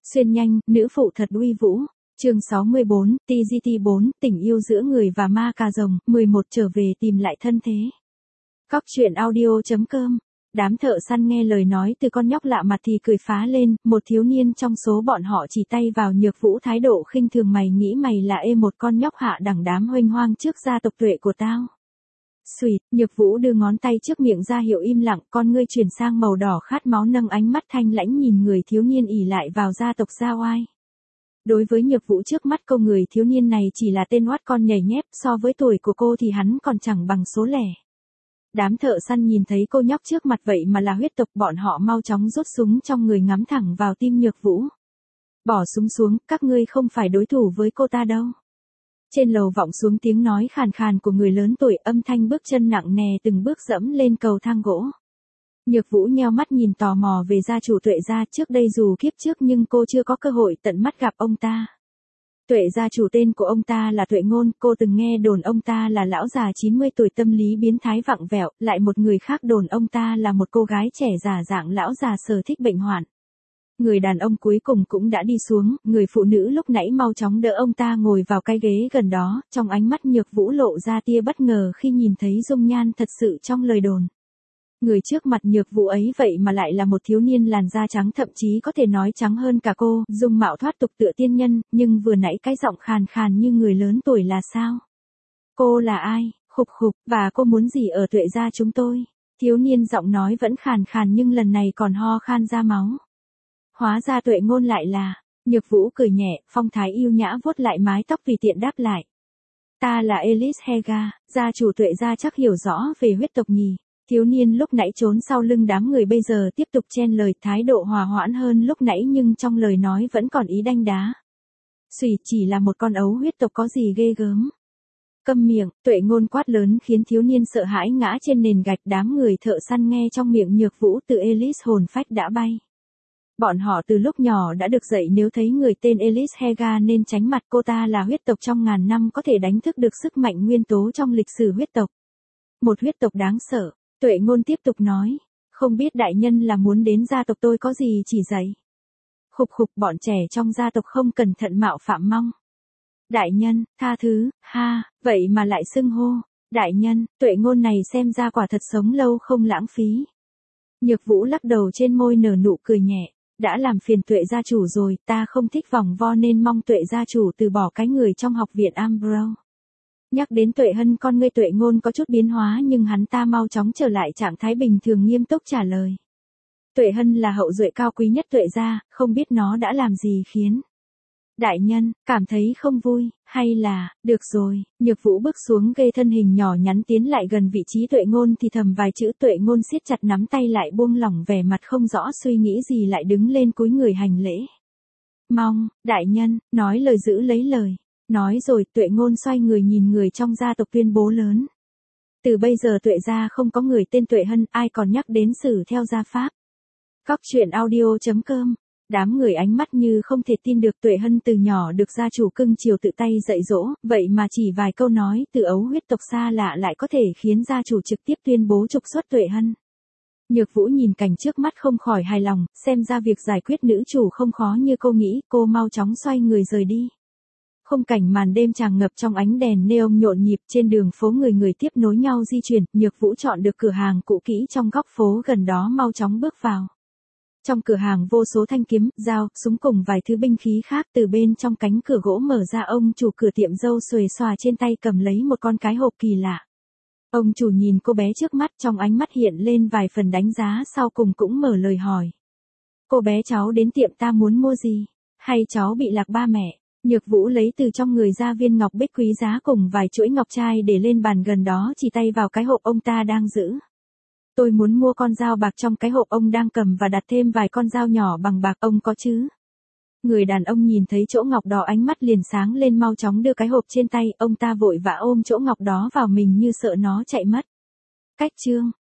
Xuyên nhanh, nữ phụ thật uy vũ. Chương 64, TGT4, tình yêu giữa người và ma cà rồng, 11 trở về tìm lại thân thế. Cóc truyện audio.com. Đám thợ săn nghe lời nói từ con nhóc lạ mặt thì cười phá lên, một thiếu niên trong số bọn họ chỉ tay vào Nhược Vũ thái độ khinh thường, mày nghĩ mày là một con nhóc hạ đẳng đám huênh hoang trước gia tộc Tuệ của tao. Xùyệt, Nhược Vũ đưa ngón tay trước miệng ra hiệu im lặng, con ngươi chuyển sang màu đỏ khát máu, nâng ánh mắt thanh lãnh nhìn người thiếu niên ỷ lại vào gia tộc Gia Oai. Đối với Nhược Vũ trước mắt, cô người thiếu niên này chỉ là tên oát con nhảy nhép, so với tuổi của cô thì hắn còn chẳng bằng số lẻ. Đám thợ săn nhìn thấy cô nhóc trước mặt vậy mà là huyết tộc, bọn họ mau chóng rút súng trong người ngắm thẳng vào tim Nhược Vũ. Bỏ súng xuống, các ngươi không phải đối thủ với cô ta đâu. Trên lầu vọng xuống tiếng nói khàn khàn của người lớn tuổi, âm thanh bước chân nặng nề từng bước dẫm lên cầu thang gỗ. Nhược Vũ nheo mắt nhìn tò mò về gia chủ Tuệ gia, trước đây dù kiếp trước nhưng cô chưa có cơ hội tận mắt gặp ông ta. Tuệ gia chủ tên của ông ta là Tuệ Ngôn, cô từng nghe đồn ông ta là lão già 90 tuổi tâm lý biến thái vặn vẹo, lại một người khác đồn ông ta là một cô gái trẻ giả dạng lão già sở thích bệnh hoạn. Người đàn ông cuối cùng cũng đã đi xuống, người phụ nữ lúc nãy mau chóng đỡ ông ta ngồi vào cái ghế gần đó, trong ánh mắt Nhược Vũ lộ ra tia bất ngờ khi nhìn thấy dung nhan thật sự trong lời đồn. Người trước mặt Nhược Vũ ấy vậy mà lại là một thiếu niên làn da trắng, thậm chí có thể nói trắng hơn cả cô, dung mạo thoát tục tựa tiên nhân, nhưng vừa nãy cái giọng khàn khàn như người lớn tuổi là sao? Cô là ai? Khục khục, và cô muốn gì ở Tuệ gia chúng tôi? Thiếu niên giọng nói vẫn khàn khàn nhưng lần này còn ho khan ra máu. Hóa ra Tuệ Ngôn lại là. Nhược Vũ cười nhẹ, phong thái yêu nhã vuốt lại mái tóc vì tiện đáp lại. Ta là Elise Hega, gia chủ Tuệ gia chắc hiểu rõ về huyết tộc nhỉ. Thiếu niên lúc nãy trốn sau lưng đám người bây giờ tiếp tục chen lời, thái độ hòa hoãn hơn lúc nãy nhưng trong lời nói vẫn còn ý đanh đá. Xùy, chỉ là một con ấu huyết tộc có gì ghê gớm. Câm miệng, Tuệ Ngôn quát lớn khiến thiếu niên sợ hãi ngã trên nền gạch, đám người thợ săn nghe trong miệng Nhược Vũ từ Elise hồn phách đã bay. Bọn họ từ lúc nhỏ đã được dạy nếu thấy người tên Elise Hega nên tránh mặt, cô ta là huyết tộc trong ngàn năm có thể đánh thức được sức mạnh nguyên tố trong lịch sử huyết tộc. Một huyết tộc đáng sợ. Tuệ Ngôn tiếp tục nói, không biết đại nhân là muốn đến gia tộc tôi có gì chỉ dạy. Khục khục, bọn trẻ trong gia tộc không cẩn thận mạo phạm mong. Đại nhân, tha thứ, ha, vậy mà lại xưng hô. Đại nhân, Tuệ Ngôn này xem ra quả thật sống lâu không lãng phí. Nhược Vũ lắc đầu, trên môi nở nụ cười nhẹ. Đã làm phiền Tuệ gia chủ rồi, ta không thích vòng vo nên mong Tuệ gia chủ từ bỏ cái người trong học viện Ambrow. Nhắc đến Tuệ Hân, con ngươi Tuệ Ngôn có chút biến hóa nhưng hắn ta mau chóng trở lại trạng thái bình thường, nghiêm túc trả lời. Tuệ Hân là hậu duệ cao quý nhất Tuệ gia, không biết nó đã làm gì khiến đại nhân cảm thấy không vui, hay là, được rồi. Nhược Vũ bước xuống ghê, thân hình nhỏ nhắn tiến lại gần vị trí Tuệ Ngôn thì thầm vài chữ, Tuệ Ngôn siết chặt nắm tay lại buông lỏng, vẻ mặt không rõ suy nghĩ gì lại đứng lên cúi người hành lễ. Mong, đại nhân, nói lời giữ lấy lời. Nói rồi, Tuệ Ngôn xoay người nhìn người trong gia tộc tuyên bố lớn. Từ bây giờ Tuệ gia không có người tên Tuệ Hân, ai còn nhắc đến xử theo gia pháp. Cóc truyện audio.com. Đám người ánh mắt như không thể tin được, Tuệ Hân từ nhỏ được gia chủ cưng chiều tự tay dạy dỗ, vậy mà chỉ vài câu nói từ ấu huyết tộc xa lạ lại có thể khiến gia chủ trực tiếp tuyên bố trục xuất Tuệ Hân. Nhược Vũ nhìn cảnh trước mắt không khỏi hài lòng, xem ra việc giải quyết nữ chủ không khó như cô nghĩ, cô mau chóng xoay người rời đi. Khung cảnh màn đêm tràn ngập trong ánh đèn neon nhộn nhịp, trên đường phố người tiếp nối nhau di chuyển, Nhược Vũ chọn được cửa hàng cũ kỹ trong góc phố gần đó, mau chóng bước vào. Trong cửa hàng vô số thanh kiếm, dao, súng cùng vài thứ binh khí khác, từ bên trong cánh cửa gỗ mở ra, ông chủ cửa tiệm râu xuề xòa trên tay cầm lấy một con cái hộp kỳ lạ. Ông chủ nhìn cô bé trước mắt, trong ánh mắt hiện lên vài phần đánh giá, sau cùng cũng mở lời hỏi. Cô bé, cháu đến tiệm ta muốn mua gì? Hay cháu bị lạc ba mẹ? Nhược Vũ lấy từ trong người ra viên ngọc bích quý giá cùng vài chuỗi ngọc trai để lên bàn gần đó, chỉ tay vào cái hộp ông ta đang giữ. Tôi muốn mua con dao bạc trong cái hộp ông đang cầm và đặt thêm vài con dao nhỏ bằng bạc, ông có chứ? Người đàn ông nhìn thấy chỗ ngọc đó ánh mắt liền sáng lên, mau chóng đưa cái hộp trên tay, ông ta vội vã ôm chỗ ngọc đó vào mình như sợ nó chạy mất. Cách chương